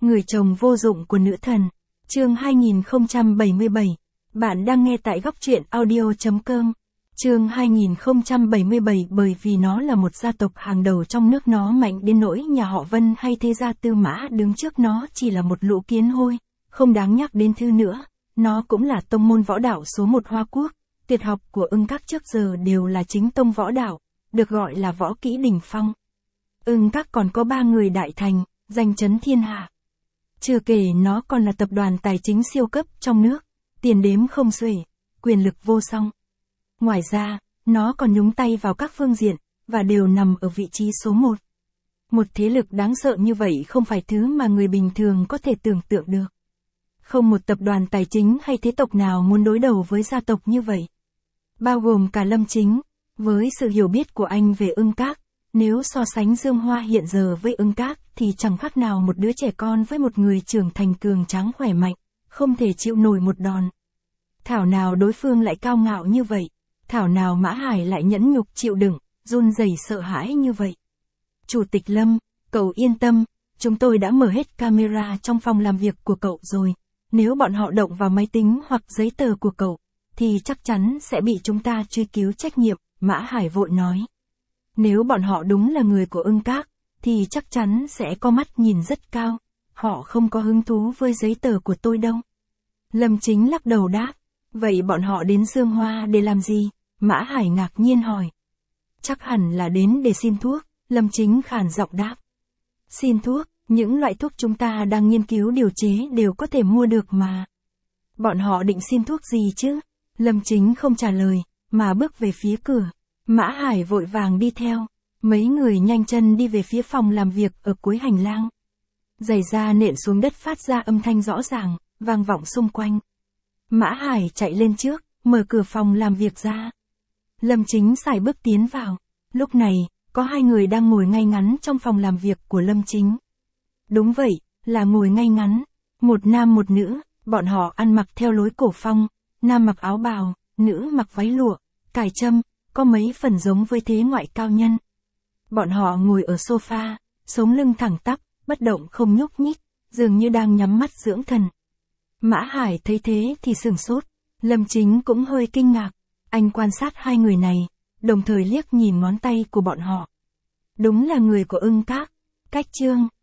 Người chồng vô dụng của nữ thần. Chương 2077. Bạn đang nghe tại góc truyện audio.com. Chương 2077 bởi vì nó là một gia tộc hàng đầu trong nước, nó mạnh đến nỗi nhà họ Vân hay thế gia Tư Mã đứng trước nó chỉ là một lũ kiến hôi, không đáng nhắc đến thứ nữa. Nó cũng là tông môn võ đạo số một Hoa Quốc. Tuyệt học của Ưng Các trước giờ đều là chính tông võ đạo, được gọi là võ kỹ đỉnh phong. Ưng Các còn có 3 người đại thành, danh chấn thiên hạ. Chưa kể nó còn là tập đoàn tài chính siêu cấp trong nước, tiền đếm không xuể, quyền lực vô song. Ngoài ra, nó còn nhúng tay vào các phương diện, và đều nằm ở vị trí số 1. Một thế lực đáng sợ như vậy không phải thứ mà người bình thường có thể tưởng tượng được. Không một tập đoàn tài chính hay thế tộc nào muốn đối đầu với gia tộc như vậy. Bao gồm cả Lâm Chính, với sự hiểu biết của anh về Ưng Các, nếu so sánh Dương Hoa hiện giờ với Ưng Các thì chẳng khác nào một đứa trẻ con với một người trưởng thành cường tráng khỏe mạnh, không thể chịu nổi một đòn. Thảo nào đối phương lại cao ngạo như vậy, thảo nào Mã Hải lại nhẫn nhục chịu đựng, run rẩy sợ hãi như vậy. Chủ tịch Lâm, cậu yên tâm, chúng tôi đã mở hết camera trong phòng làm việc của cậu rồi. Nếu bọn họ động vào máy tính hoặc giấy tờ của cậu, thì chắc chắn sẽ bị chúng ta truy cứu trách nhiệm, Mã Hải vội nói. Nếu bọn họ đúng là người của Ưng Các, thì chắc chắn sẽ có mắt nhìn rất cao. Họ không có hứng thú với giấy tờ của tôi đâu. Lâm Chính lắc đầu đáp. Vậy bọn họ đến Dương Hoa để làm gì? Mã Hải ngạc nhiên hỏi. Chắc hẳn là đến để xin thuốc, Lâm Chính khàn giọng đáp. Xin thuốc, những loại thuốc chúng ta đang nghiên cứu điều chế đều có thể mua được mà. Bọn họ định xin thuốc gì chứ? Lâm Chính không trả lời, mà bước về phía cửa. Mã Hải vội vàng đi theo. Mấy người nhanh chân đi về phía phòng làm việc ở cuối hành lang. Giày da nện xuống đất phát ra âm thanh rõ ràng, vang vọng xung quanh. Mã Hải chạy lên trước, mở cửa phòng làm việc ra. Lâm Chính sải bước tiến vào. Lúc này, có 2 người đang ngồi ngay ngắn trong phòng làm việc của Lâm Chính. Đúng vậy, là ngồi ngay ngắn. Một nam một nữ, bọn họ ăn mặc theo lối cổ phong. Nam mặc áo bào, nữ mặc váy lụa, cài trâm, có mấy phần giống với thế ngoại cao nhân. Bọn họ ngồi ở sofa, sống lưng thẳng tắp, bất động không nhúc nhích, dường như đang nhắm mắt dưỡng thần. Mã Hải thấy thế thì sửng sốt, Lâm Chính cũng hơi kinh ngạc. Anh quan sát 2 người này, đồng thời liếc nhìn ngón tay của bọn họ. Đúng là người của Ưng Các. Cách Chương,